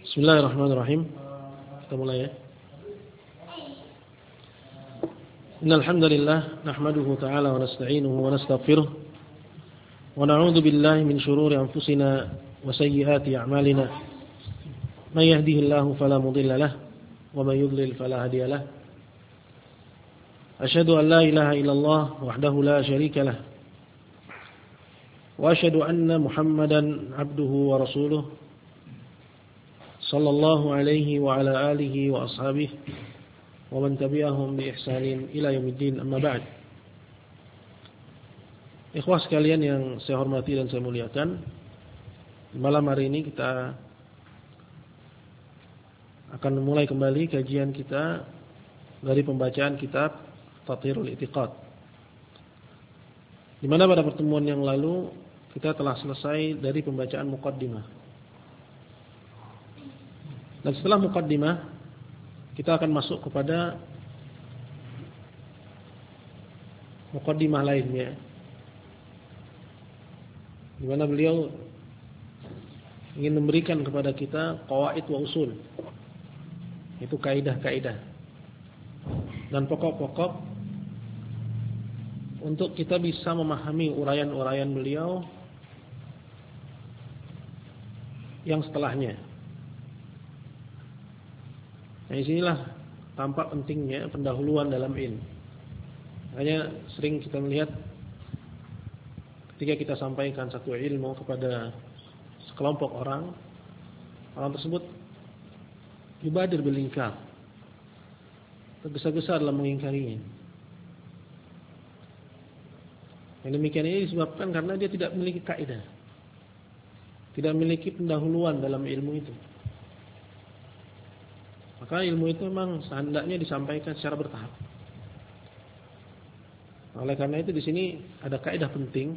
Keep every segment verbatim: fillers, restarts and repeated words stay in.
Bismillahirrahmanirrahim. Kita mulai ya. Innal hamdalillah nahmaduhu ta'ala wa nasta'inuhu wa nastaghfiruh wa na'udzu billahi min shururi anfusina wa sayyiati a'malina. May yahdihillahu fala mudilla lahu wa may yudlil fala hadiya lahu. Asyhadu an la ilaha illallah wahdahu la syarika lahu wa asyhadu anna Muhammadan 'abduhu wa rasuluh sallallahu alaihi wa ala alihi wa ashabihi wa man tabi'ahum bi ihsanin ila yaumiddin, amma ba'd. Ikhwah sekalian yang saya hormati dan saya muliakan, malam hari ini kita akan memulai kembali kajian kita dari pembacaan kitab Tathhirul I'tiqad, di mana pada pertemuan yang lalu kita telah selesai dari pembacaan muqaddimah. Dan setelah muqaddimah kita akan masuk kepada muqaddimah lainnya, di mana beliau ingin memberikan kepada kita qawaid wa usul, itu kaidah-kaidah dan pokok-pokok untuk kita bisa memahami uraian-uraian beliau yang setelahnya. Nah, disinilah tampak pentingnya pendahuluan dalam ilmu. Hanya sering kita melihat ketika kita sampaikan satu ilmu kepada sekelompok orang, orang tersebut yubadir bil inkar, tergesa-gesa dalam mengingkarinya. Yang demikian ini disebabkan karena dia tidak memiliki kaidah, tidak memiliki pendahuluan dalam ilmu itu. Maka ilmu itu memang sehendaknya disampaikan secara bertahap. Oleh karena itu di sini ada kaidah penting.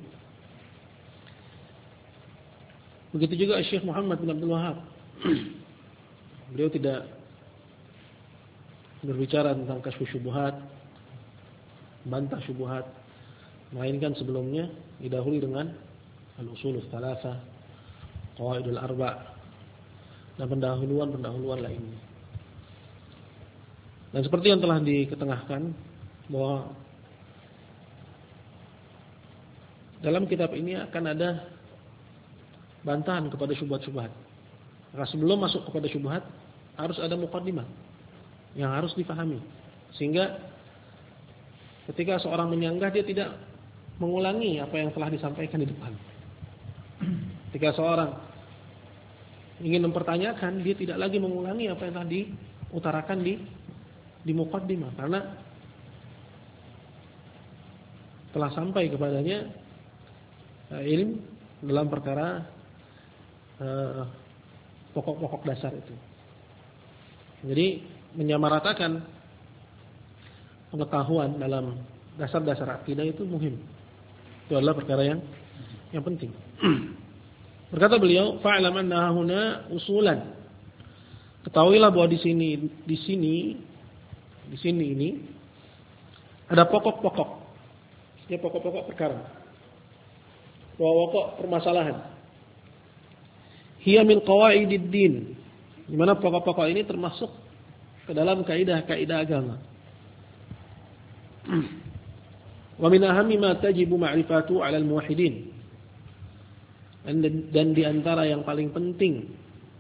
Begitu juga Syekh Muhammad bin Abdul Wahhab. Beliau tidak berbicara tentang kasyf syubhat, bantah syubhat, melainkan sebelumnya didahului dengan al-usulul tsalatsah, qawaidul arba', dan pendahuluan-pendahuluan lainnya. Dan seperti yang telah diketengahkan bahwa dalam kitab ini akan ada bantahan kepada syubhat-syubhat. Maka sebelum masuk kepada syubhat harus ada muqaddimah yang harus difahami, sehingga ketika seorang menyanggah dia tidak mengulangi apa yang telah disampaikan di depan. Ketika seorang ingin mempertanyakan, dia tidak lagi mengulangi apa yang telah diutarakan di di muqaddimah, karena telah sampai kepadanya uh, ilmu dalam perkara uh, pokok-pokok dasar itu. Jadi menyamaratakan pengetahuan dalam dasar-dasar akidah itu muhim. Itu adalah perkara yang yang penting. Berkata beliau, fa'lam anna huna usulan. Ketahuilah bahwa di sini di sini Di sini ini ada pokok-pokok, ya pokok-pokok perkara, pokok permasalahan. Hiya min qawaidid din, di mana pokok-pokok ini termasuk ke dalam kaidah-kaidah agama. Wa min ahammi ma tajibu ma'rifatu 'ala al-muwahhidin. Dan di antara yang paling penting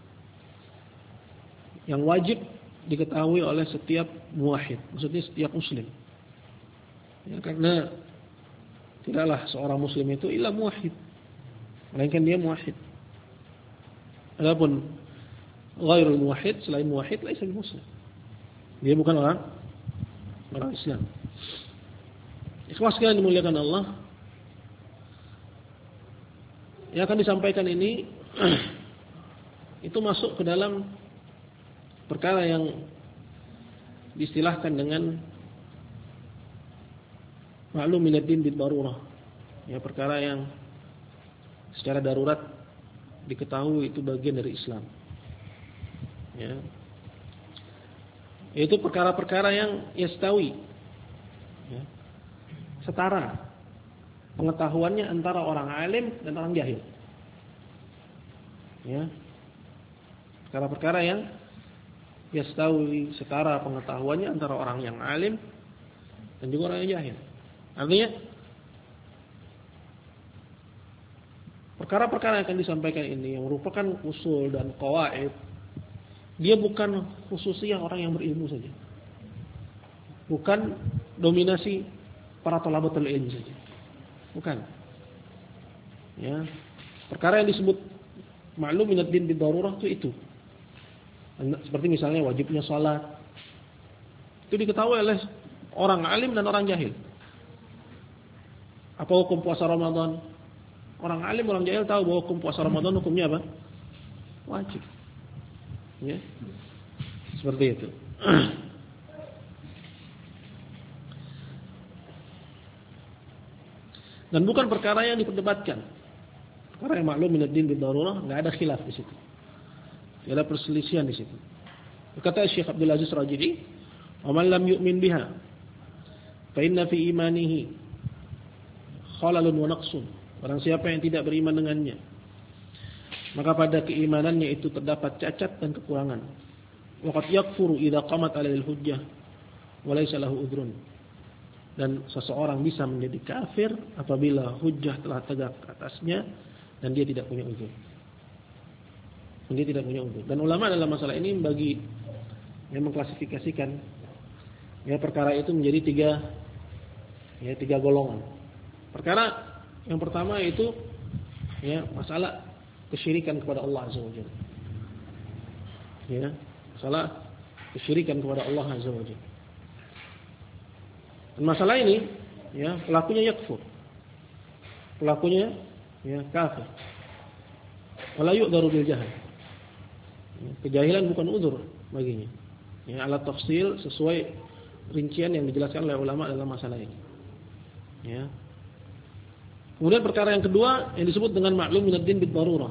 yang wajib diketahui oleh setiap muwahhid, maksudnya setiap muslim. Ya, karena tidaklah seorang muslim itu illa muwahhid, melainkan dia muwahhid. Adapun ghairul muwahhid, selain muwahhid, laisa muslim. Dia bukan orang orang Islam. Ikhwas sekalian dimuliakan Allah, yang akan disampaikan ini itu masuk ke dalam perkara yang diistilahkan dengan ma'lum minad din bid darurah. Ya, perkara yang secara darurat diketahui itu bagian dari Islam. Ya. Yaitu perkara-perkara yang yastawi. Ya. Setara pengetahuannya antara orang alim dan orang jahil. Ya. Perkara-perkara yang yastawi setara pengetahuannya antara orang yang alim dan juga orang yang jahil. Artinya perkara-perkara yang akan disampaikan ini yang merupakan usul dan qawaid, dia bukan khususnya orang yang berilmu saja. Bukan dominasi para thalabatul ilmi saja. Bukan. Ya. Perkara yang disebut ma'lum minad din bidarurah itu itu. Seperti misalnya wajibnya salat. Itu diketahui oleh orang alim dan orang jahil. Apa hukum puasa Ramadan? Orang alim, orang jahil tahu bahwa hukum puasa Ramadan hukumnya apa? Wajib. Ya. Seperti itu. Dan bukan perkara yang diperdebatkan. Perkara yang maklum minad din bidarurah, enggak ada khilaf di situ. Tidak ada perselisihan di situ. Kata Syekh Abdul Aziz Rajidi, "Wa man lam yu'min biha, fa inna fi imanihi khalalun wa naqsun." Barang siapa yang tidak beriman dengannya, maka pada keimanannya itu terdapat cacat dan kekurangan. Wa qad yakfuru idza qamat 'alaihi al-hujjah wa laysa lahu udhrun. Dan seseorang bisa menjadi kafir apabila hujjah telah tegak atasnya dan dia tidak punya uzur. Dia tidak punya uzur. Dan ulama dalam masalah ini bagi yang mengklasifikasikan ya perkara itu menjadi tiga ya tiga golongan. Perkara yang pertama itu ya masalah kesyirikan kepada Allah Azza wa Jalla. Ya, masalah kesyirikan kepada Allah Azza wa Jalla. Dan masalah ini ya pelakunya yakfur. Pelakunya ya kafir. Wala yu'dharu bil jahl. Kejahilan bukan uzur baginya. Ya, alat tafsil sesuai rincian yang dijelaskan oleh ulama dalam masalah ini. Ya. Kemudian perkara yang kedua yang disebut dengan ma'lum minad din bid-darurah.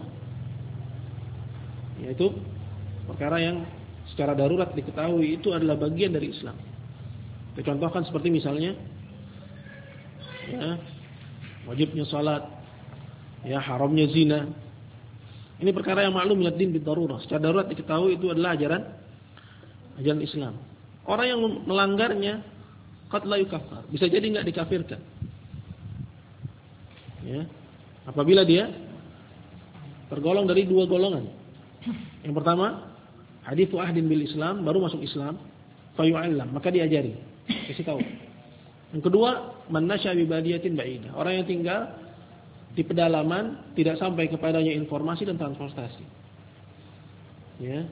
Yaitu perkara yang secara darurat diketahui itu adalah bagian dari Islam. Dicontohkan seperti misalnya ya, wajibnya salat, ya haramnya zina. Ini perkara yang maklum minad din bid-darurah. Secara darurat diketahui itu adalah ajaran ajaran Islam. Orang yang melanggarnya qad la yukaffar, bisa jadi enggak dikafirkan. Ya. Apabila dia tergolong dari dua golongan. Yang pertama, hadithu ahdin bil Islam, baru masuk Islam, fayu'allam, maka diajari, kasih tahu. Yang kedua, man nasya bi badiyatin ba'idah, orang yang tinggal di pedalaman, tidak sampai kepadanya informasi dan transportasi. Ya.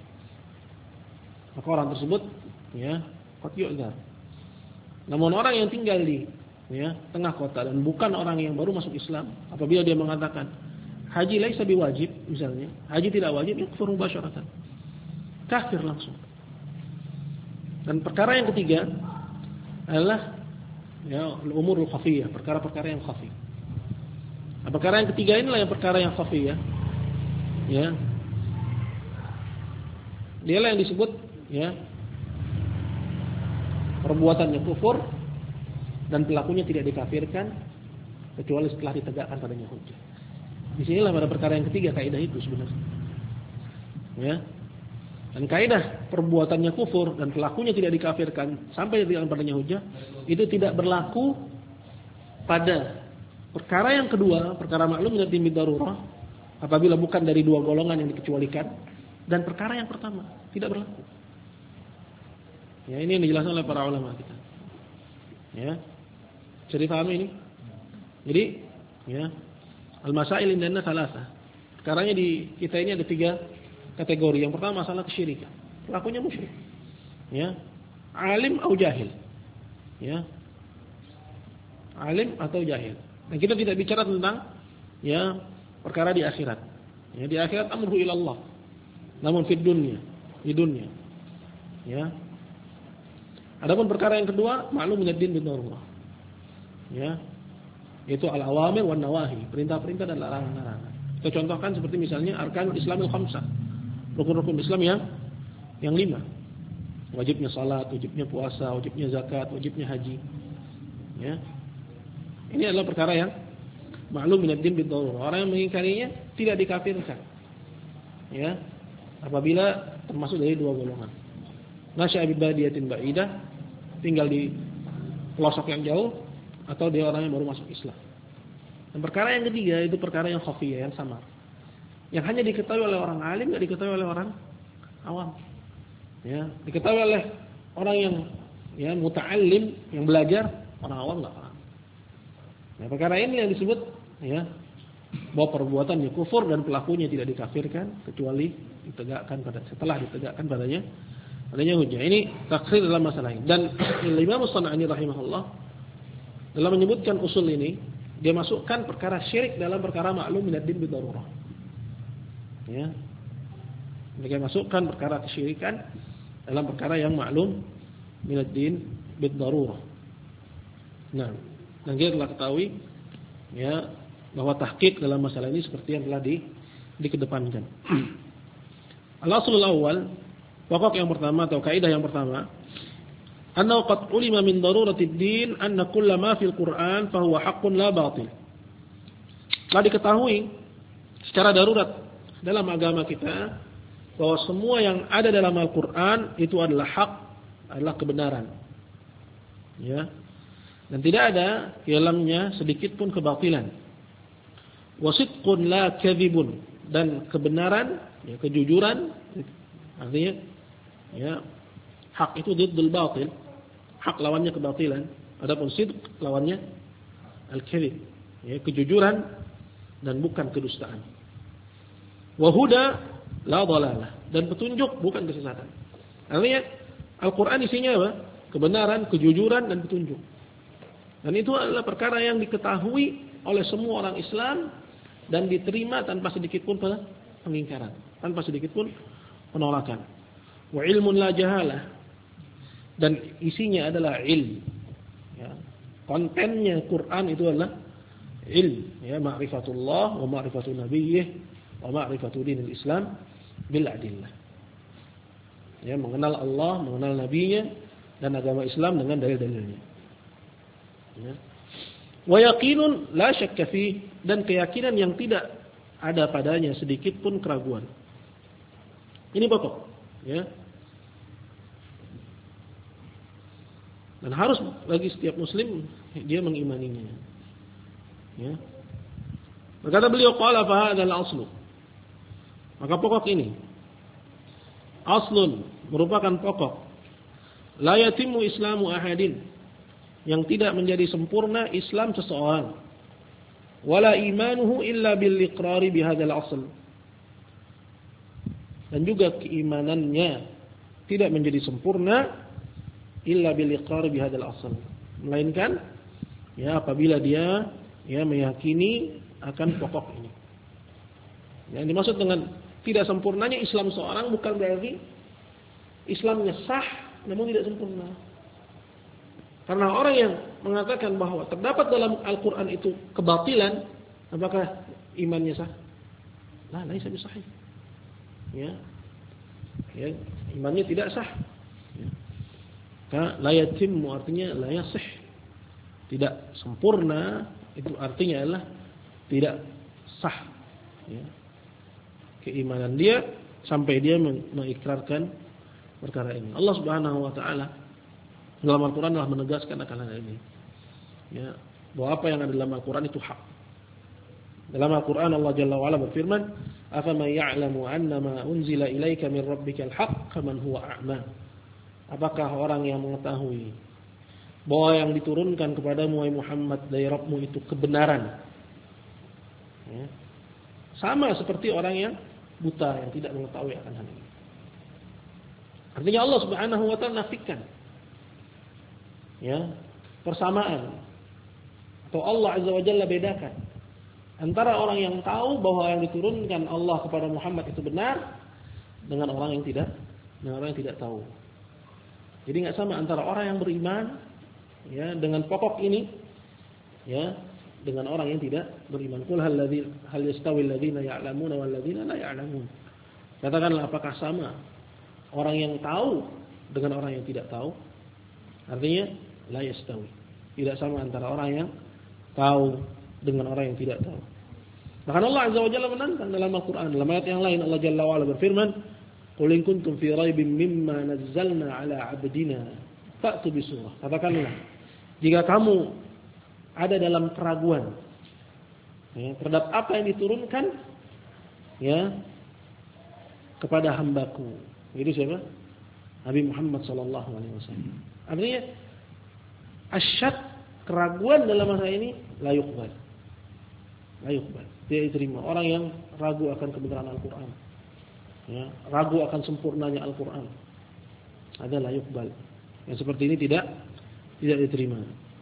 Maka orang tersebut ya, qad yu'dzar. Namun orang yang tinggal di ya, tengah kota dan bukan orang yang baru masuk Islam, apabila dia mengatakan haji laisa biwajib misalnya, haji tidak wajib, yakfur mubasyaratan. Kafir langsung. Dan perkara yang ketiga adalah ya al-umurul khafiyah, perkara-perkara yang khafi. Nah, perkara yang ketiga inilah yang perkara yang khafiyah. Ya. Dialah yang disebut ya perbuatannya kufur dan pelakunya tidak dikafirkan kecuali setelah ditegakkan padanya hujjah. Di sinilah pada perkara yang ketiga kaidah itu sebenarnya. Ya. Dan kaidah perbuatannya kufur dan pelakunya tidak dikafirkan sampai ditegakkan padanya hujjah itu tidak berlaku pada perkara yang kedua, perkara maklum minad din bid-darurah, apabila bukan dari dua golongan yang dikecualikan, dan perkara yang pertama tidak berlaku. Ya, ini yang dijelaskan oleh para ulama kita. Ya. Bisa dipahami ini? Jadi, ya, al-masail indana salasa. Perkaranya di kita ini ada tiga kategori. Yang pertama masalah kesyirikan. Pelakunya musyrik. Ya. Alim atau jahil. Ya. Alim atau jahil. Dan kita tidak bicara tentang ya perkara di akhirat. Ya, di akhirat amruhu ila Allah. Namun fid dunya, di dunia. Ya. Adapun perkara yang kedua, maklum minad din bid-darurah. Ya. Yaitu al-awamir wan nawahi, perintah-perintah dan larangan-larangan. Kita contohkan seperti misalnya arkanul Islamil khamsah. Rukun-rukun Islam yang yang lima. Wajibnya salat, wajibnya puasa, wajibnya zakat, wajibnya haji. Ya. Ini adalah perkara yang maklum minad din bid-darurah. Orang yang mengingkarinya tidak dikafirkan. Ya. apabila termasuk dari dua golongan. Nasya'a bi badiyatin ba'idah, tinggal di pelosok yang jauh, atau dia orang yang baru masuk Islam. Dan perkara yang ketiga itu perkara yang khafiyah, yang samar, yang hanya diketahui oleh orang alim, tidak diketahui oleh orang awam. Ya, diketahui oleh orang yang ya muta'allim, yang belajar, orang awam nggak paham. Nah, perkara ini yang disebut ya bahwa perbuatannya kufur dan pelakunya tidak dikafirkan kecuali ditegakkan pada setelah ditegakkan padanya adanya hujjah. Ini takhir dalam masalah ini. Dan Imam As-San'ani rahimahullah dalam menyebutkan usul ini, dia masukkan perkara syirik dalam perkara maklum minad din bidarurah. Ya. Dia masukkan perkara kesyirikan dalam perkara yang maklum minad din bidarurah. Nah, dan kita telah ketahui ya bahwa tahqiq dalam masalah ini seperti yang telah di dikedepankan. Al-aslul awwal, pokok yang pertama atau kaidah yang pertama, annahu qad ulima min daruratid din anna kulla ma fil Qur'an fa huwa haqqun la batil. Telah diketahui secara darurat dalam agama kita bahwa semua yang ada dalam Al-Qur'an itu adalah hak, adalah kebenaran. Ya. Dan tidak ada di dalamnya sedikit pun kebatilan. Wasidqun la kadzibun, dan kebenaran, ya, kejujuran, artinya ya hak itu diddul batil, hak lawannya kebatilan. Adapun sidq lawannya al-kadzib, ya, kejujuran dan bukan kedustaan. Wa huda la dhalalah, dan petunjuk bukan kesesatan. Artinya Al-Qur'an isinya apa? Kebenaran, kejujuran dan petunjuk. Dan itu adalah perkara yang diketahui oleh semua orang Islam dan diterima tanpa sedikit pun pengingkaran, tanpa sedikit pun penolakan. Wa ilmun la jahalah, dan isinya adalah ilm. Ya. Kontennya Quran itu adalah ilm, ya, ma'rifatullah wa ma'rifatu nabiyyih wa ma'rifatu dinil Islam bil adillah. Ya, mengenal Allah, mengenal nabinya dan agama Islam dengan dalil-dalilnya. Ya. Wa yaqinun la syakka fi, dan keyakinan yang tidak ada padanya sedikit pun keraguan. Ini pokok, ya. Dan harus bagi setiap muslim dia mengimaninya. Ya. Berkata beliau, qala fa hadzal aslu. Maka pokok ini aslun, merupakan pokok. La yatimmu islamu ahadin, yang tidak menjadi sempurna Islam seseorang. Wala imanuhu illa bil iqrari bihadzal asl. Dan juga keimanannya tidak menjadi sempurna illa bil iqrari bihadzal asl, melainkan ya apabila dia ya meyakini akan pokok ini. Yang dimaksud dengan tidak sempurnanya Islam seorang bukan berarti Islamnya sah namun tidak sempurna. Karena orang yang mengatakan bahwa terdapat dalam Al-Quran itu kebatilan, apakah imannya sah? Lah, laisa bisahih. Ya. Ya, imannya tidak sah. Ya. Karena la yatimmu artinya la yasih. Tidak sempurna, itu artinya adalah tidak sah. Ya. Keimanan dia sampai dia mengikrarkan perkara ini. Allah Subhanahu wa taala dalam Al-Quran telah menegaskan akan hal ini. Ya, bahwa apa yang ada dalam Al-Quran itu hak. Dalam Al-Quran Allah Jalla wa'ala berfirman, "Afaman ya'lamu annama unzila ilaika min rabbikal haqq kaman huwa a'ma." Apakah orang yang mengetahui bahwa yang diturunkan kepadamu wahai Muhammad dari Rabbmu itu kebenaran, ya, sama seperti orang yang buta yang tidak mengetahui akan hal ini. Artinya Allah Subhanahu wa taala nafikan ya persamaan, atau Allah Azza wa Jalla bedakan antara orang yang tahu bahwa yang diturunkan Allah kepada Muhammad itu benar dengan orang yang tidak, dengan orang yang tidak tahu. Jadi nggak sama antara orang yang beriman ya dengan pokok ini ya dengan orang yang tidak beriman. Qul hal ladzina hal yastawi alladziina ya'lamuuna wal ladziina la ya'lamuun. Katakanlah, apakah sama orang yang tahu dengan orang yang tidak tahu? Artinya la yastawi, tidak sama antara orang yang tahu dengan orang yang tidak tahu. Bahkan Allah Azza wa Jalla menantang dalam Al-Quran. Dalam ayat yang lain Allah Jalla wa Ala berfirman, Qul in kuntum fi raibin mimma nazzalna ala 'abdina fa'tu bi surah. Katakanlah, jika kamu ada dalam keraguan ya, terhadap apa yang diturunkan ya kepada hambaku. Itu siapa? Nabi Muhammad sallallahu alaihi wasallam. Artinya asyad, keraguan dalam masalah ini la yuqbal. La yuqbal. Tidak diterima. Orang yang ragu akan kebenaran Al-Qur'an. Ya, ragu akan sempurnanya Al-Qur'an. Ada la yuqbal. Yang seperti ini tidak tidak diterima.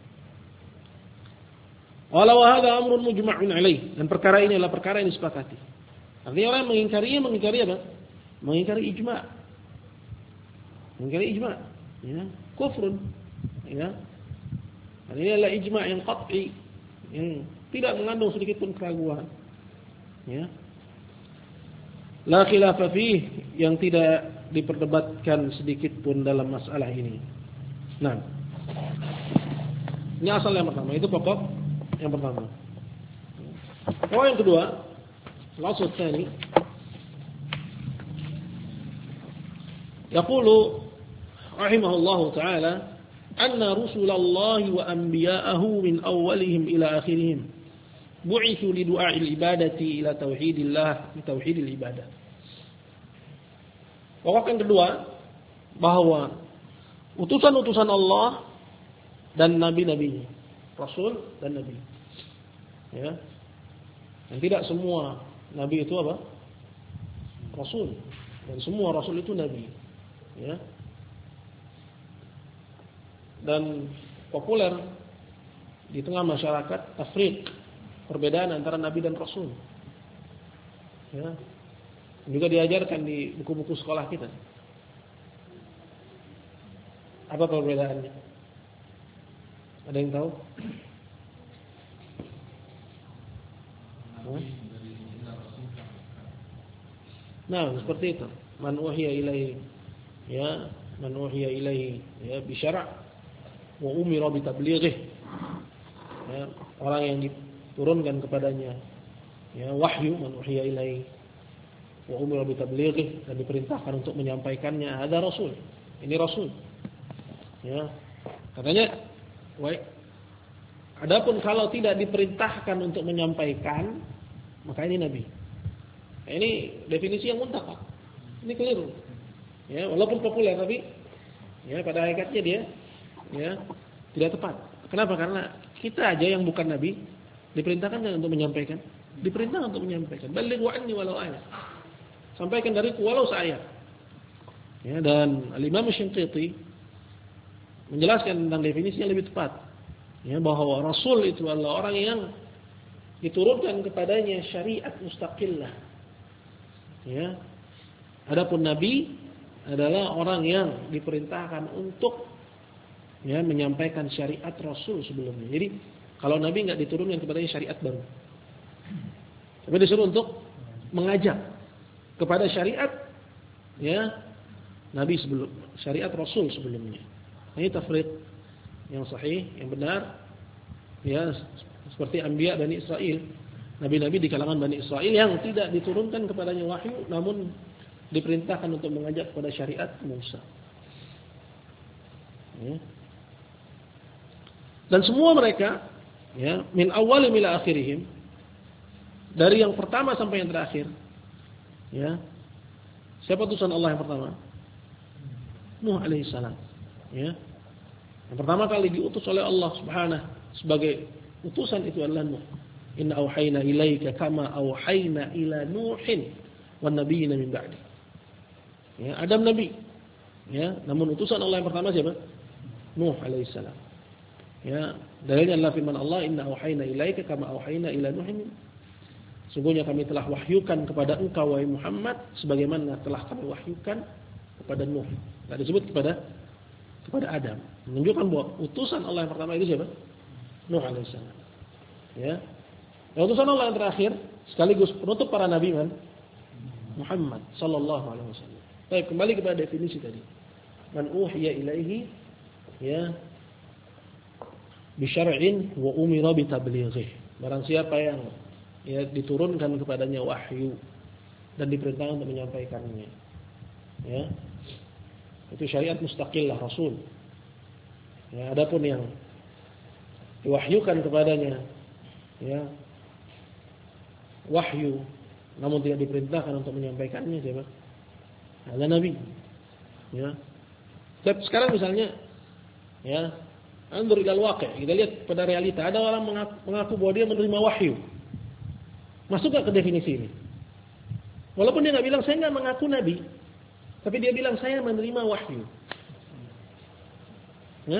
Wala wa hadha amrun mujma'un alaih. Dan perkara ini adalah perkara yang disepakati. Artinya orang yang mengingkarinya mengingkari apa? Mengingkari ijma'. Mengingkari ijma'. Ya, kufrun. Ya. Dan ini adalah ijma' yang qat'i. Yang tidak mengandung sedikit pun keraguan. Ya. La khilafa fih, yang tidak diperdebatkan sedikit pun dalam masalah ini. Nah. Ini asal yang pertama, itu pokok yang pertama. Pokok yang kedua, al-asl tsani. Yaqulu rahimahullahu ta'ala anna rusulallahi wa anbiya'ahu min awwalihim ila akhirihim bu'itsu li du'a'il ibadati ila tauhidillah, li tauhidil ibadah. Pokok yang kedua, bahwa utusan-utusan Allah dan nabi-nabinya, rasul dan nabi. Ya. Dan tidak semua nabi itu apa? Rasul. Dan semua rasul itu nabi. Ya. Dan populer di tengah masyarakat tafriq, perbedaan antara nabi dan rasul. Ya. Juga diajarkan di buku-buku sekolah kita. Apa perbedaannya? Ada yang tahu? Nah, seperti itu. Man uhiya ilaihi, ya, man uhiya ilaihi, ya, bi syara' wa umira bi tablighihi. Ya, orang yang diturunkan kepadanya ya wahyu, man uhiya ilaihi wa umira bi tablighihi, dan diperintahkan untuk menyampaikannya, ada rasul. Ini rasul. Ya. Katanya, baik. Adapun kalau tidak diperintahkan untuk menyampaikan, maka ini nabi. Nah, ini definisi yang muntah. Ini keliru. Ya, walaupun populer tapi ya pada hakikatnya dia ya tidak tepat. Kenapa? Karena kita aja yang bukan nabi diperintahkan untuk menyampaikan, diperintahkan untuk menyampaikan. Baligh wa anni walau ayat. Sampaikan dariku walau seayat. Ya, dan Al-Imam Shinqiti menjelaskan tentang definisinya lebih tepat. Ya, bahwa rasul itu adalah orang yang diturunkan kepadanya syariat mustaqillah. Ya. Adapun nabi adalah orang yang diperintahkan untuk ya menyampaikan syariat rasul sebelumnya. Jadi kalau nabi enggak diturunkan kepadanya syariat baru. Tapi disuruh untuk mengajak kepada syariat ya nabi sebelum, syariat rasul sebelumnya. Ini tafriq yang sahih, yang benar. Ya, seperti anbiya Bani Israel, nabi-nabi di kalangan Bani Israel yang tidak diturunkan kepadanya wahyu, namun diperintahkan untuk mengajak kepada syariat Musa. Ya. Dan semua mereka, ya, min awwalim ila akhirihim, dari yang pertama sampai yang terakhir, ya. Siapa utusan Allah yang pertama? Nuh alaihissalam. Ya. Yang pertama kali diutus oleh Allah Subhanahu sebagai utusan itu adalah Nuh. Inna auhayna ilaika kama auhayna ila Nuhin wan nabiyina min ba'di. Ya, Adam nabi. Ya, namun utusan Allah yang pertama siapa? Nuh alaihissalam. Ya, dalilnya adalah firman Allah, inna auhayna ilaika kama auhayna ila Nuhin. Sungguhnya kami telah wahyukan kepada engkau wahai Muhammad sebagaimana telah kami wahyukan kepada Nuh. Enggak disebut kepada kepada Adam. Menunjukkan bahwa utusan Allah yang pertama itu siapa? Nuh alaihissalam. Ya. Dan utusan Allah yang terakhir sekaligus penutup para nabi kan? Muhammad sallallahu alaihi wasallam. Baik, kembali kepada definisi tadi. Man uhiya ilaihi ya bi syar'in wa umira bi tablighihi. Barang siapa yang ya diturunkan kepadanya wahyu dan diperintahkan untuk menyampaikannya. Ya. Itu syariat mustaqillah Rasul. Ya, adapun yang diwahyukan kepadanya, ya, wahyu, namun tidak diperintahkan untuk menyampaikannya siapa? Ada Nabi. Ya. Sekarang misalnya, ya, anzur ilal waqi', kita lihat pada realita, ada orang mengaku, mengaku bahwa dia menerima wahyu. Masuk gak ke definisi ini? Walaupun dia nggak bilang saya nggak mengaku Nabi, tapi dia bilang saya menerima wahyu. Ya?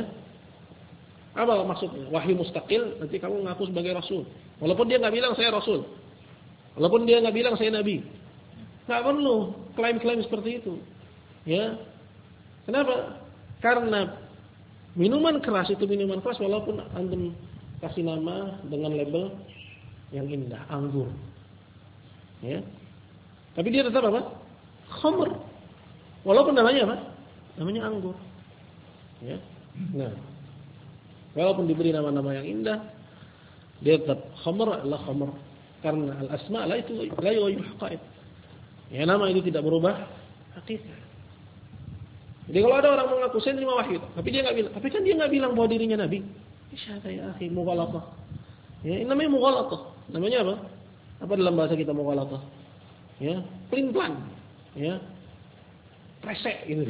Apa maksudnya? Wahyu mustaqil, nanti kamu mengaku sebagai Rasul. Walaupun dia nggak bilang saya Rasul, walaupun dia nggak bilang saya Nabi, nggak perlu klaim-klaim seperti itu. Ya, kenapa? Karena minuman keras itu minuman keras, walaupun antum kasih nama dengan label yang indah, anggur. Ya. Tapi dia tetap apa? Khamr. Walaupun namanya apa? Namanya anggur. Ya. Nah, walaupun diberi nama-nama yang indah, dia tetap khamr adalah khamr. Karena al-asma' la itu la yughayyiru haqa'iq. Ya, nama itu tidak berubah hakikat. Jadi kalau ada orang mengaku saya menerima wahyu, tapi dia enggak bilang, tapi kan dia enggak bilang bahwa dirinya nabi. Syahada ya akhi, mughalatah. Ya, ini namanya mughalatah. Namanya apa? Apa dalam bahasa kita mughalatah? Ya, pelin-pelan. Ya. Kresek gitu.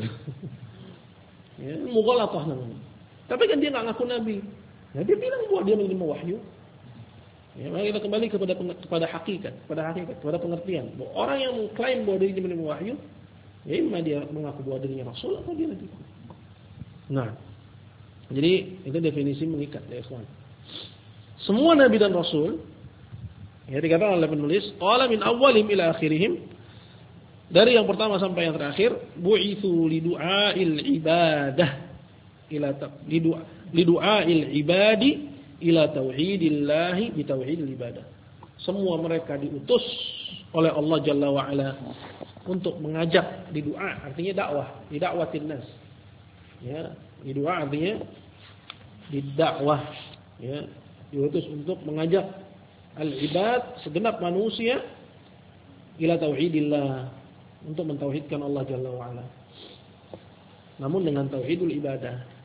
Ya, mughalatah namanya. Tapi kan dia enggak ngaku nabi. Nah, dia bilang bahwa dia menerima wahyu. Ya, mari kita kembali kepada kepada hakikat, kepada hakikat, kepada pengertian. Bahwa orang yang mengklaim bahwa dirinya menerima wahyu, ya imma dia mengaku bahwa dirinya rasul atau dia nabi. Nah, jadi itu definisi mengikat ya ikhwan. Semua nabi dan rasul, ya dikatakan oleh penulis, qala min awwalihim ila akhirihim, dari yang pertama sampai yang terakhir, bu'itsu lidu'ail ibadah ila lidu'a lidu'ail ibadi ila tauhidillahi bi tauhidil ibadah. Semua mereka diutus oleh Allah Jalla wa Ala untuk mengajak di doa, artinya dakwah, di dakwatin nas. Ya, di doa artinya di dakwah, ya, diutus untuk mengajak al-ibad, segenap manusia, ila tauhidillah, untuk mentauhidkan Allah Jalla wa Ala. Namun dengan tauhidul ibadah.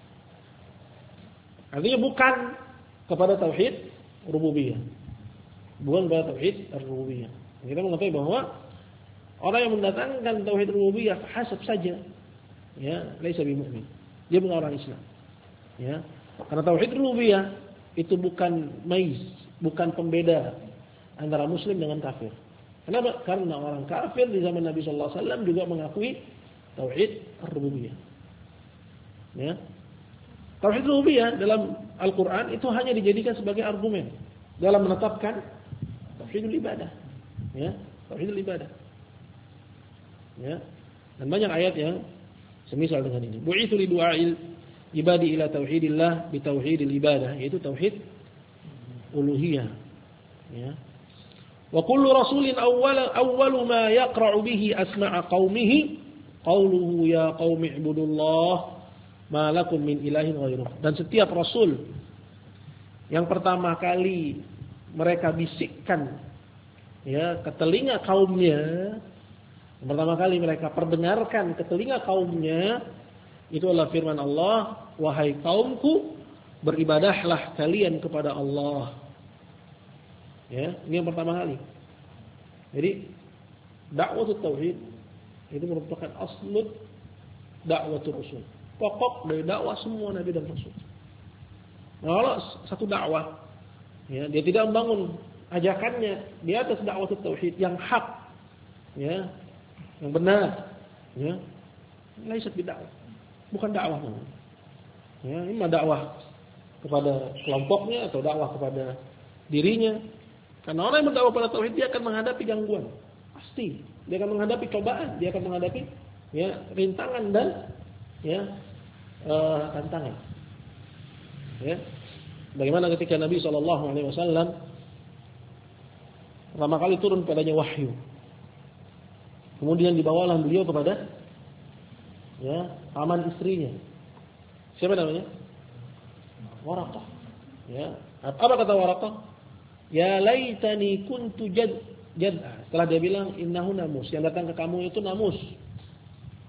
Artinya bukan kepada tauhid rububiyah. Bukan kepada tauhid ar-rububiyah. Kita mengetahui bahwa orang yang mendatangkan tauhid rububiyah hasab saja, ya, laisa bimumin. Dia bukan orang Islam. Ya. Karena tauhid rububiyah itu bukan maiz, bukan pembeda antara muslim dengan kafir. Kenapa? Karena orang kafir di zaman Nabi sallallahu alaihi wasallam juga mengakui tauhid ar-rububiyah. Ya. Tauhid rububiyah dalam Al-Qur'an itu hanya dijadikan sebagai argumen dalam menetapkan tauhidul ibadah. Ya, tauhidul ibadah. Ya. Dan banyak ayat yang semisal dengan ini. Bu'itsu li du'ail ibadi ila tauhidillah bi tauhidil ibadah, yaitu tauhid uluhiyah. Ya. Wa kullu rasulin awwala awwalu ma yaqra'u bihi asma'a qaumihi qauluhu ya qaumi ibudullah ma lakum min ilahin ghairuh. Dan setiap rasul yang pertama kali mereka bisikkan, ya, ke telinga kaumnya, yang pertama kali mereka perdengarkan ke telinga kaumnya, itu adalah firman Allah, wahai kaumku, beribadahlah kalian kepada Allah. Ya, ini yang pertama kali. Jadi dakwahut tauhid itu merupakan aslut dakwatul rasul. Pokok dari dakwah semua nabi dan rasul. Nah, kalau satu dakwah, ya, dia tidak membangun ajakannya di atas dakwatul tauhid yang hak, ya, yang benar, ya, laisat bidakwah, bukan dakwah namanya. Ya, ini dakwah kepada kelompoknya atau dakwah kepada dirinya. Karena orang yang berdakwah pada tauhid dia akan menghadapi gangguan, pasti. Dia akan menghadapi cobaan, dia akan menghadapi, ya, rintangan dan, ya, uh, tantangan. Ya. Bagaimana ketika Nabi shallallahu alaihi wasallam pertama kali turun padanya wahyu. Kemudian dibawalah beliau kepada, ya, paman istrinya. Siapa namanya? Waraqah. Ya. Apa kata Waraqah? Ya laitani kuntu jad jad'a. Setelah dia bilang innahu namus, yang datang ke kamu itu namus.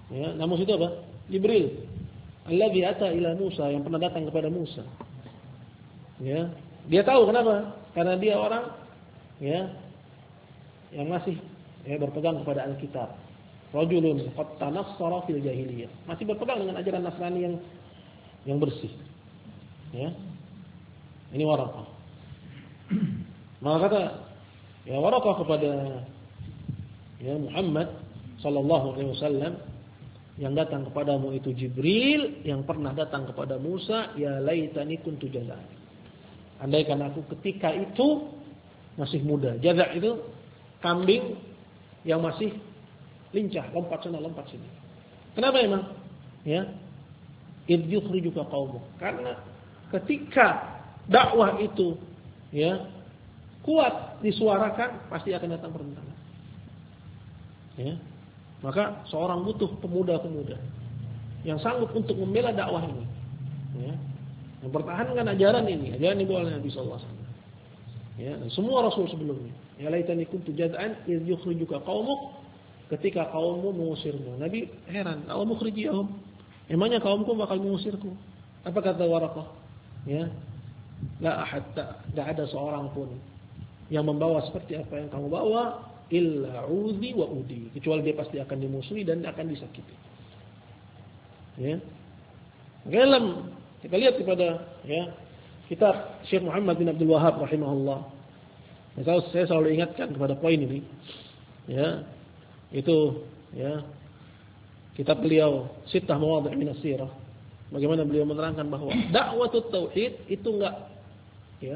Ya, namus itu apa? Jibril. Alladzi ata ila Musa, yang pernah datang kepada Musa. Ya, dia tahu kenapa? Karena dia orang ya yang masih ya berpegang kepada Alkitab. Rajulun qad tanassara fil jahiliyah. Masih berpegang dengan ajaran Nasrani yang yang bersih. Ya. Ini Waraqah. Maka kata ya Waraqah kepada ya Muhammad sallallahu alaihi wasallam, yang datang kepadamu itu Jibril yang pernah datang kepada Musa, ya laitani kuntu jazaa. Andaikan aku ketika itu masih muda. Jazaa itu kambing yang masih lincah, lompat sana lompat sini. Kenapa emang? Ya. Idh yukhrijuka qaumuk. Karena ketika dakwah itu ya kuat disuarakan, pasti akan datang pertentangan. Ya. Maka seorang butuh pemuda-pemuda yang sanggup untuk membela dakwah ini. Ya. Mempertahankan ajaran ini, ajaran Ibu Nabi sallallahu alaihi wasallam. Ya, dan semua rasul sebelumnya. Ya laitani kuntu jaz'an idh yukhrijuka qaumuk, ketika kaummu mengusirmu. Nabi heran, "Aw mukhrijiyahum?" Emangnya kaumku bakal mengusirku? Apa kata Waraqah? Ya. La ahad, tidak ada seorang pun yang membawa seperti apa yang kamu bawa, illa udhi wa udi, kecuali dia pasti akan dimusuhi dan akan disakiti. Ya. Dalam kita lihat kepada ya kitab Syekh Muhammad bin Abdul Wahhab rahimahullah. Saya, saya selalu ingatkan kepada poin ini. Ya. Itu ya kitab beliau Sittah Mawadhi' min as-Sirah. Bagaimana beliau menerangkan bahwa dakwatut tauhid itu enggak ya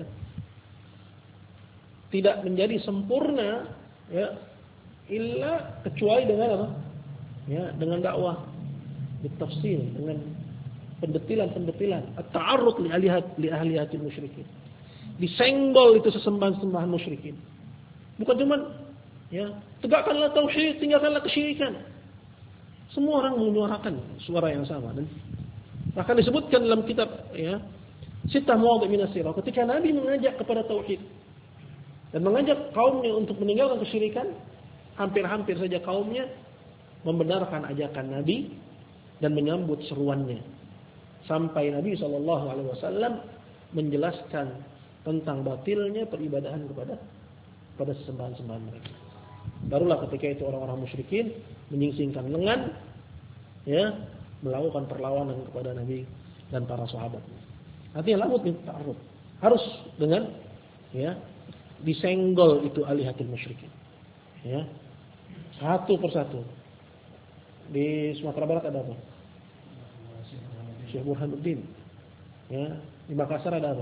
tidak menjadi sempurna ya illa kecuali dengan apa? Ya, dengan dakwah bitafsil, dengan pendetilan-pendetilan, at-ta'arrud li ahlihat li ahliyatil musyrikin. Disenggol itu sesembahan-sembahan musyrikin. Bukan cuma ya, tegakkanlah tauhid, tinggalkanlah kesyirikan. Semua orang menyuarakan suara yang sama, dan bahkan disebutkan dalam kitab ya Sittah Mawadhi' min as-Sirah, ketika Nabi mengajak kepada tauhid dan mengajak kaumnya untuk meninggalkan kesyirikan, hampir-hampir saja kaumnya membenarkan ajakan Nabi dan menyambut seruannya. Sampai Nabi sallallahu alaihi wasallam menjelaskan tentang batilnya peribadahan kepada pada sembahan-sembahan mereka. Barulah ketika itu orang-orang musyrikin menyingsingkan lengan ya, melakukan perlawanan kepada Nabi dan para sahabat. Artinya labud bin ta'arrud. Harus dengan ya disenggol itu alihatul musyrikin. Ya. Satu persatu. Di Sumatera Barat ada apa? Syekh Burhanuddin. Ya, di Makassar ada apa?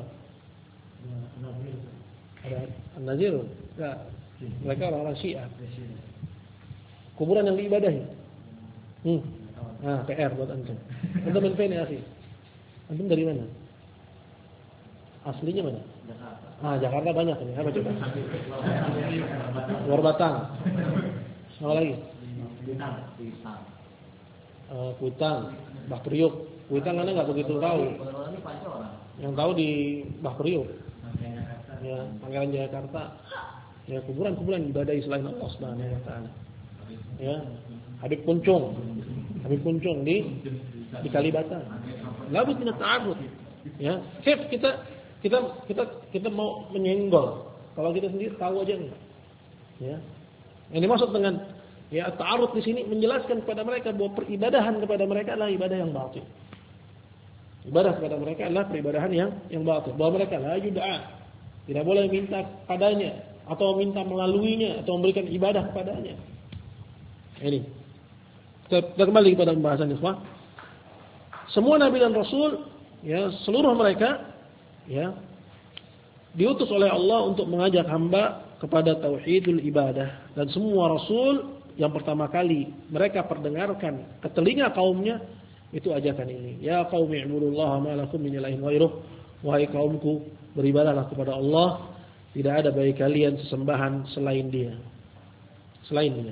Ada An-Nazir. Enggak. Mereka orang-orang Syiah. Kuburan yang diibadahi. Hmm. Ah, P R buat antum. Antum dari mana, akhi? Antum dari mana? Aslinya mana? Jakarta. Ah, Jakarta banyak ini. Apa coba? Luar Batang. Apa lagi? Kuitang. Uh, Kuitang. Bah Priuk. Kuitang mana nggak begitu tahu. Yang tahu di Bah Priuk. Ya, Pangeran Jakarta. Ya, kuburan-kuburan ibadah selain Allah Subhanahu wa taala. Ya, Habib Puncung. Habib Puncung di di Kalibata. Labud min ta'arrud. Ya, Kif kita kita kita kita mau menyenggol. Kalau kita sendiri tahu aja enggak. Ya. Yang dimaksud dengan ya ta'arrud di sini menjelaskan kepada mereka bahwa peribadahan kepada mereka adalah ibadah yang batil. Ibadah kepada mereka adalah peribadahan yang yang batil. Bahwa mereka la yud'a. Tidak boleh minta padanya atau minta melaluinya atau memberikan ibadah kepadanya. Ini. Kita, kita kembali kepada pembahasan ikhwah. Semua nabi dan rasul ya seluruh mereka ya diutus oleh Allah untuk mengajak hamba kepada tauhidul ibadah, dan semua rasul yang pertama kali mereka perdengarkan ke telinga kaumnya itu ajakan ini. Ya qaumi ibudullaha ma lakum min ilahin ghairuh. Wahai kaumku, beribadahlah kepada Allah, tidak ada bagi kalian sesembahan selain Dia. Selain Dia.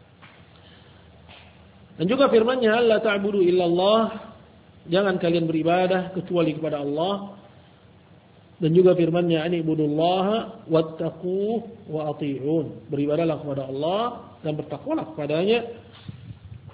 Dan juga firman-Nya, la ta'budu illallah, jangan kalian beribadah kecuali kepada Allah. Dan juga firman-Nya, ani ibudullaha wattaquh wa ati'un, beribadahlah kepada Allah dan bertakwalah kepadanya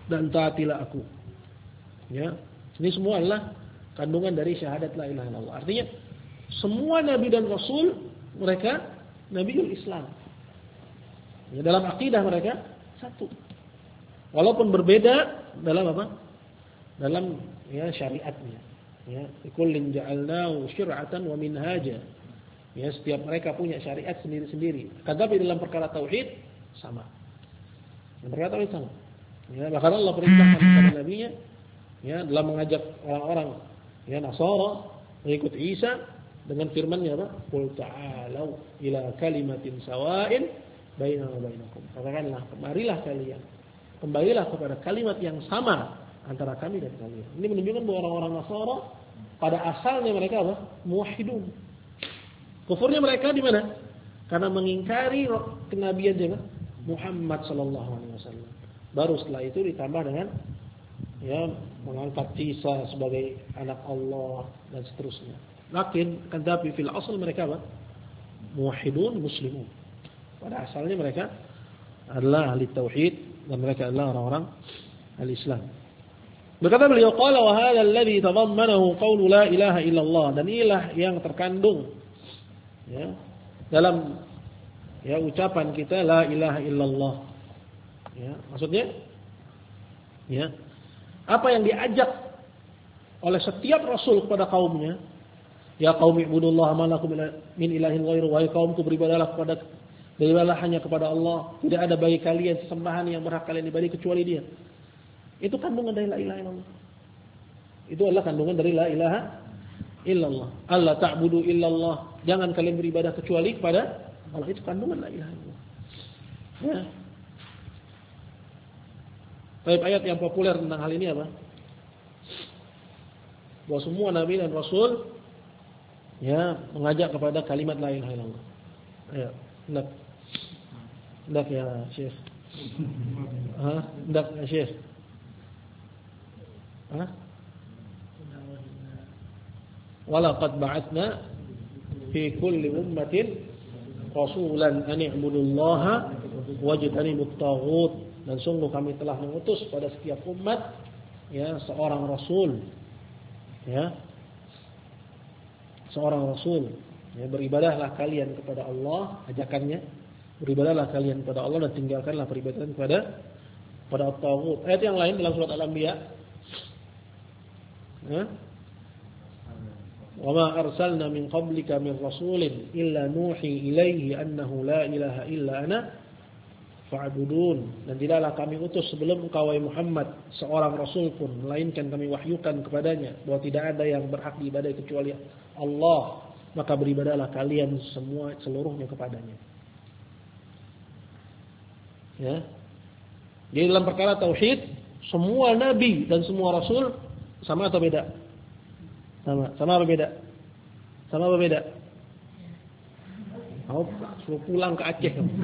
dan taatilah aku. Ya. Ini semua adalah kandungan dari syahadat la ilaha illallah. Artinya semua nabi dan rasul mereka nabiul Islam. Ya, dalam akidah mereka satu. Walaupun berbeda dalam apa? Dalam ya syariatnya. Ya, kullin ja'alnahu syir'atan wa minhaja. Ya, setiap mereka punya syariat sendiri-sendiri. Tetapi dalam perkara tauhid sama. Dalam perkara tauhid sama. Ya, bahkan Allah perintahkan kepada nabinya ya dalam mengajak orang-orang ya Nasara mengikut Isa dengan firman-Nya apa? Qul ta'alu ila kalimatin sawa'in bainana wa bainakum. Katakanlah, kemarilah kalian. Kembalilah kepada kalimat yang sama antara kami dan kalian. Ini menunjukkan bahwa orang-orang Nasara pada asalnya mereka apa? Muwahhidun. Kufurnya mereka di mana? Karena mengingkari kenabian juga Muhammad sallallahu alaihi wasallam. Baru setelah itu ditambah dengan ya mengangkat Isa sebagai anak Allah dan seterusnya. Lakin tetapi fil asal mereka apa? Muwahhidun muslimun. Pada asalnya mereka adalah ahli tauhid dan mereka adalah orang-orang al-Islam. Berkata beliau qala wa hadha alladhi tadammanahu qawlu la ilaha illallah, dan inilah yang terkandung ya dalam ya ucapan kita la ilaha illallah. Ya, maksudnya ya apa yang diajak oleh setiap rasul kepada kaumnya, ya qaumi ibudullaha ma lakum min ilahin ghairu, wahai kaumku beribadahlah kepada beribadahlah hanya kepada Allah, tidak ada bagi kalian sesembahan yang berhak kalian ibadahi kecuali Dia. Itu kandungan dari la ilaha illallah. Itu adalah kandungan dari la ilaha illallah. Allah ta'budu illallah, jangan kalian beribadah kecuali kepada Allah. Itu kandungan la ilaha illallah. Ya. Baik, ayat yang populer tentang hal ini apa? Bahwa semua nabi dan rasul ya mengajak kepada kalimat la ilaha illallah. Ayo, hendak. Hendak ya Syekh. Hah? Hendak ya Syekh. Hah? Walaqad ba'atsna fi kulli ummatin rasulan an i'budullaha wajtanibut taghut. Dan sungguh kami telah mengutus pada setiap umat ya seorang rasul, ya seorang rasul. Ya, beribadahlah kalian kepada Allah, ajakannya beribadahlah kalian kepada Allah dan tinggalkanlah peribadatan kepada pada at-taghut. Ayat yang lain dalam surat Al-Anbiya, ya, wa ma arsalna min qablika min rasulin illa nuhi ilaihi annahu la ilaha illa ana fa'budun, dan tidaklah kami utus sebelum engkau wahai Muhammad seorang rasul pun melainkan kami wahyukan kepadanya bahwa tidak ada yang berhak diibadahi kecuali Allah, maka beribadahlah kalian semua seluruhnya kepadanya. Ya. Jadi dalam perkara tauhid semua nabi dan semua rasul sama atau beda? Sama. Sama apa beda? Sama apa beda? Mau suruh pulang ke Aceh kamu.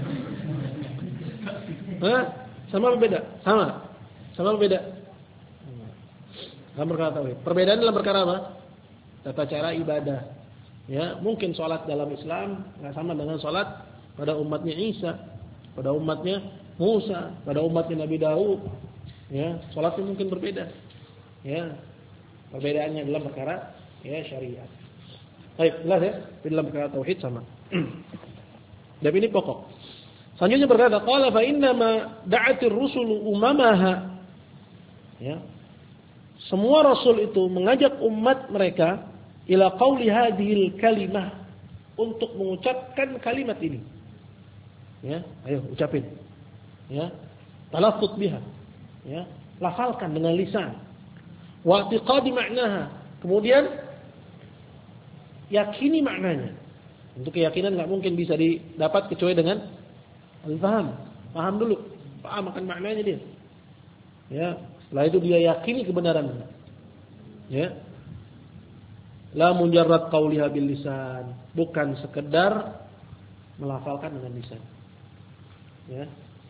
Hah? Sama apa beda? Sama. Sama apa beda? Dalam perkara tauhid. Perbedaan dalam perkara apa? Tata cara ibadah. Ya, mungkin salat dalam Islam enggak sama dengan salat pada umatnya Isa, pada umatnya Musa, pada umatnya Nabi Daud. Ya, salatnya mungkin berbeda. Ya. Perbedaannya dalam perkara ya syariat. Baik, jelas ya? Dalam perkara tauhid sama. Dan ini pokok. Selanjutnya berkata, qala fa inna ma da'atir rusulu umamaha. Ya. Semua rasul itu mengajak umat mereka ila qauli hadhil kalimah, untuk mengucapkan kalimat ini. Ya, ayo ucapin. Ya. Talaffuz biha. Ya, lafalkan dengan lisan. Wa i'tiqadi maknaha. Kemudian yakini maknanya. Untuk keyakinan enggak mungkin bisa didapat kecuali dengan al-faham. Paham dulu. Paham akan maknanya dia. Ya, setelah itu dia yakini kebenarannya. Ya. La mujarrad qauliha bil lisan, bukan sekedar melafalkan dengan lisan. Ya.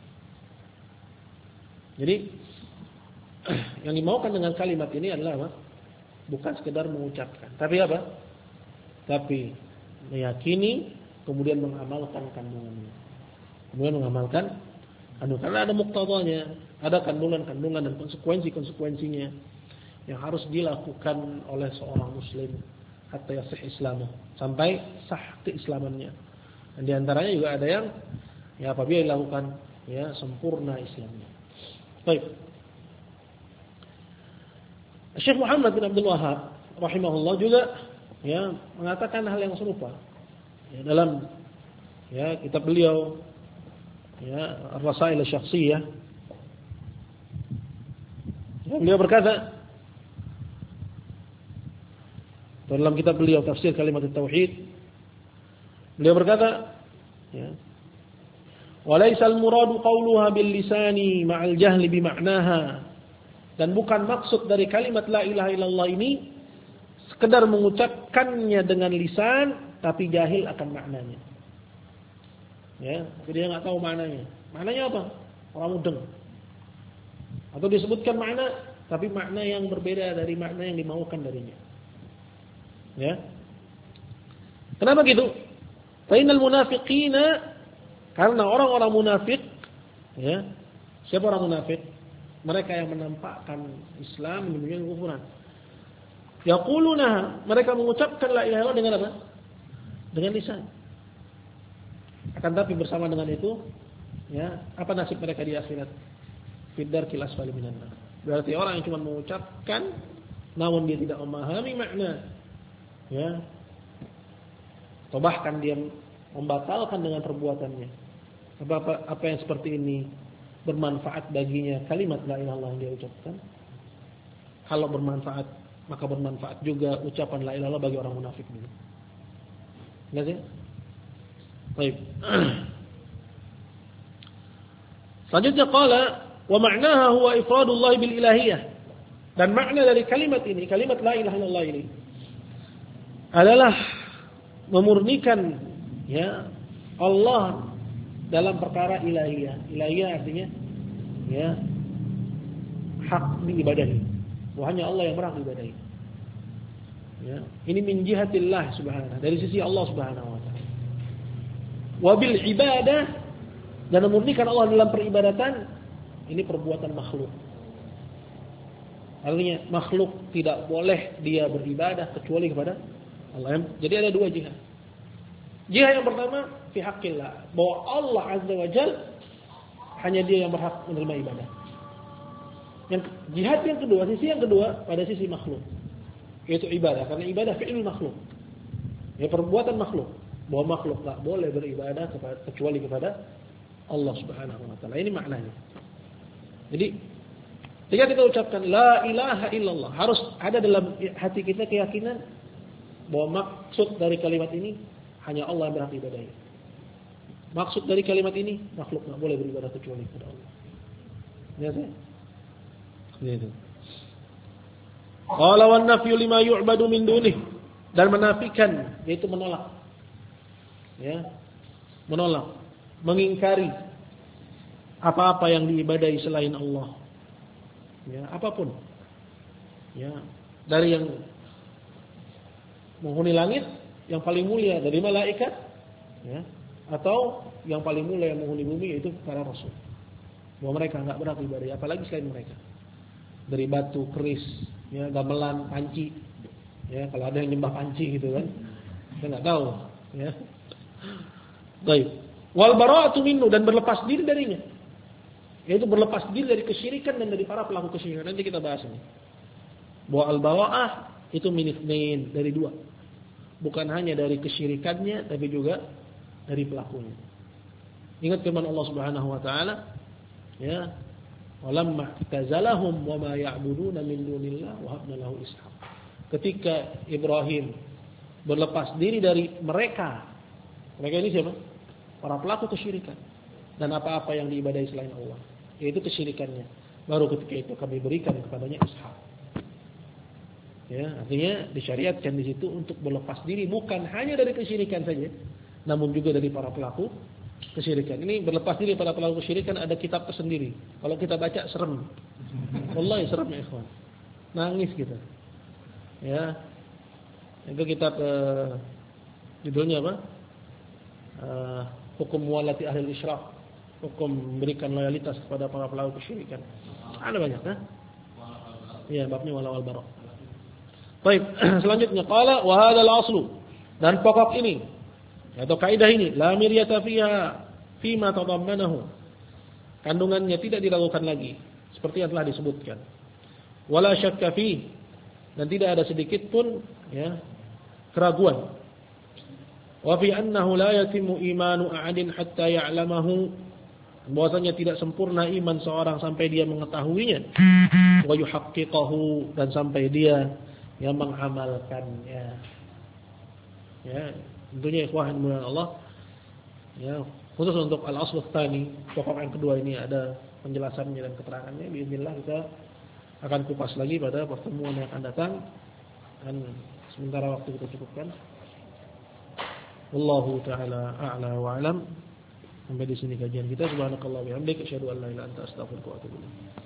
Jadi yang dimaukan dengan kalimat ini adalah apa? Bukan sekedar mengucapkan, tapi apa? Tapi meyakini, kemudian mengamalkan kandungannya. Kemudian mengamalkan anu karena ada muktadanya, ada kandungan-kandungan dan konsekuensi-konsekuensinya yang harus dilakukan oleh seorang muslim hatta yasih islamu, sampai sah keislamannya. Dan di antaranya juga ada yang ya apabila dilakukan ya sempurna Islamnya. Baik. Syekh Muhammad bin Abdul Wahhab rahimahullah juga ya mengatakan hal yang serupa. Ya, dalam ya kitab beliau ya Ar-Rasail Asy-Syakhsiyah. Ya, beliau berkata dalam kitab beliau Tafsir Kalimat Tauhid, beliau berkata ya walaisal muradu qauluha bil lisani ma'al jahli bi ma'naha, dan bukan maksud dari kalimat la ilaha illallah ini sekedar mengucapkannya dengan lisan tapi jahil akan maknanya. Ya, tapi dia enggak tahu maknanya. Maknanya apa? Orang mudeng. Atau disebutkan makna tapi makna yang berbeda dari makna yang dimaukan darinya. Ya. Kenapa gitu? Fa innal munafiqina, karena orang-orang munafik, ya. Siapa orang munafik? Mereka yang menampakkan Islam demikian kekufuran. Yaquluna, mereka mengucapkan la ilaha illallah dengan apa? Dengan lisan. Akan tapi bersama dengan itu, ya, apa nasib mereka di akhirat? Fidarkil asfali minan nar. Berarti orang yang cuma mengucapkan namun dia tidak memahami makna, ya. Atau bahkan dia membatalkan dengan perbuatannya. Apa, apa yang seperti ini bermanfaat baginya kalimat la ilaha illallah yang dia ucapkan? Kalau bermanfaat, maka bermanfaat juga ucapan la ilaha illallah bagi orang munafik ini. Enggak sih? Baik. Selanjutnya qala wa ma'naha huwa ifradullah bil ilahiyah. Dan makna dari kalimat ini, kalimat la ilaha illallah ini adalah memurnikan ya Allah dalam perkara ilahiyah. Ilahiyah artinya ya hak diibadahi. Hanya Allah yang berhak diibadahi. Ya, ini min jihatillah subhanahu, dari sisi Allah subhanahu wa ta'ala. Wabil ibadah, dan memurnikan Allah dalam peribadatan, ini perbuatan makhluk. Artinya makhluk tidak boleh dia beribadah kecuali kepada Allah. Jadi ada dua jihad. Jihad yang pertama fi haqqillah, bahwa Allah azza wa jalla hanya dia yang berhak menerima ibadah. Yang jihad yang kedua, sisi yang kedua pada sisi makhluk, yaitu ibadah, karena ibadah fi'il makhluk. Ya, perbuatan makhluk. Bahwa makhluk tak boleh beribadah kepada, kecuali kepada Allah Subhanahu wa taala. Ini maknanya. Jadi ketika kita ucapkan la ilaha illallah, harus ada dalam hati kita keyakinan bahwa maksud dari kalimat ini hanya Allah yang berhak ibadahi. Maksud dari kalimat ini makhluk tak boleh beribadah kecuali kepada Allah. Ya sih? Gitu. Qala wan nafyu lima yu'badu min dunih, dan menafikan, yaitu menolak. Ya, menolak, mengingkari apa-apa yang diibadahi selain Allah. Ya, apapun. Ya, dari yang menghuni langit yang paling mulia dari malaikat, ya, atau yang paling mulia yang menghuni bumi yaitu para rasul. Bahwa mereka enggak berhak ibadahi apalagi selain mereka. Dari batu, keris, ya, gamelan, panci. Ya, kalau ada yang nyembah panci gitu kan. Saya enggak tahu, ya. Baik. Wal bara'atu minhu, dan berlepas diri darinya. Yaitu berlepas diri dari kesyirikan dan dari para pelaku kesyirikan. Nanti kita bahas ini. Bahwa al-bara'ah itu min itsnain, dari dua. Bukan hanya dari kesyirikannya tapi juga dari pelakunya. Ingat firman Allah Subhanahu wa taala, ya, walamma tazalahum wama ya'buduna min dunillah wa habna lahu ishaq. Ketika Ibrahim berlepas diri dari mereka, mereka ini siapa? Para pelaku kesyirikan dan apa-apa yang diibadahi selain Allah, yaitu kesyirikannya. Baru ketika itu kami berikan kepadanya Ishak. Ya, artinya disyariatkan di situ untuk berlepas diri bukan hanya dari kesyirikan saja, namun juga dari para pelaku kesyirikan. Ini berlepas diri para pelaku kesyirikan ada kitab tersendiri. Kalau kita baca serem. Wallahi serem ya ikhwan. Nangis kita. Ya. Itu kitab uh, judulnya apa? Uh, Hukum Muwalati Ahli Isyraq. hukum memberikan loyalitas kepada para pelaku kesyirikan. Ada banyak, kan? Iya, babnya wala wal bara. Baik, selanjutnya qala wa hadzal aslu, dan pokok ini atau kaidah ini la miryata fiha fima tadammanahu, kandungannya tidak diragukan lagi seperti yang telah disebutkan. Wala syakka fi, dan tidak ada sedikit pun ya keraguan. Wa fi annahu la yatimu imanu ahadin hatta ya'lamahu, bahwasanya tidak sempurna iman seorang sampai dia mengetahuinya. Wa yuhaqqiqahu, dan sampai dia yang mengamalkannya. Ya, tentunya ikhwan mulia Allah. Ya, khusus untuk al-asl tsani, pokok yang kedua ini ada penjelasannya dan keterangannya. Bismillah kita akan kupas lagi pada pertemuan yang akan datang. Dan sementara waktu kita cukupkan. Wallahu taala a'la wa a'lam. Sampai di sini kajian kita. Subhanakallah wa bihamdika asyhadu an la ilaha illa anta astaghfiruka wa atubu ilaik.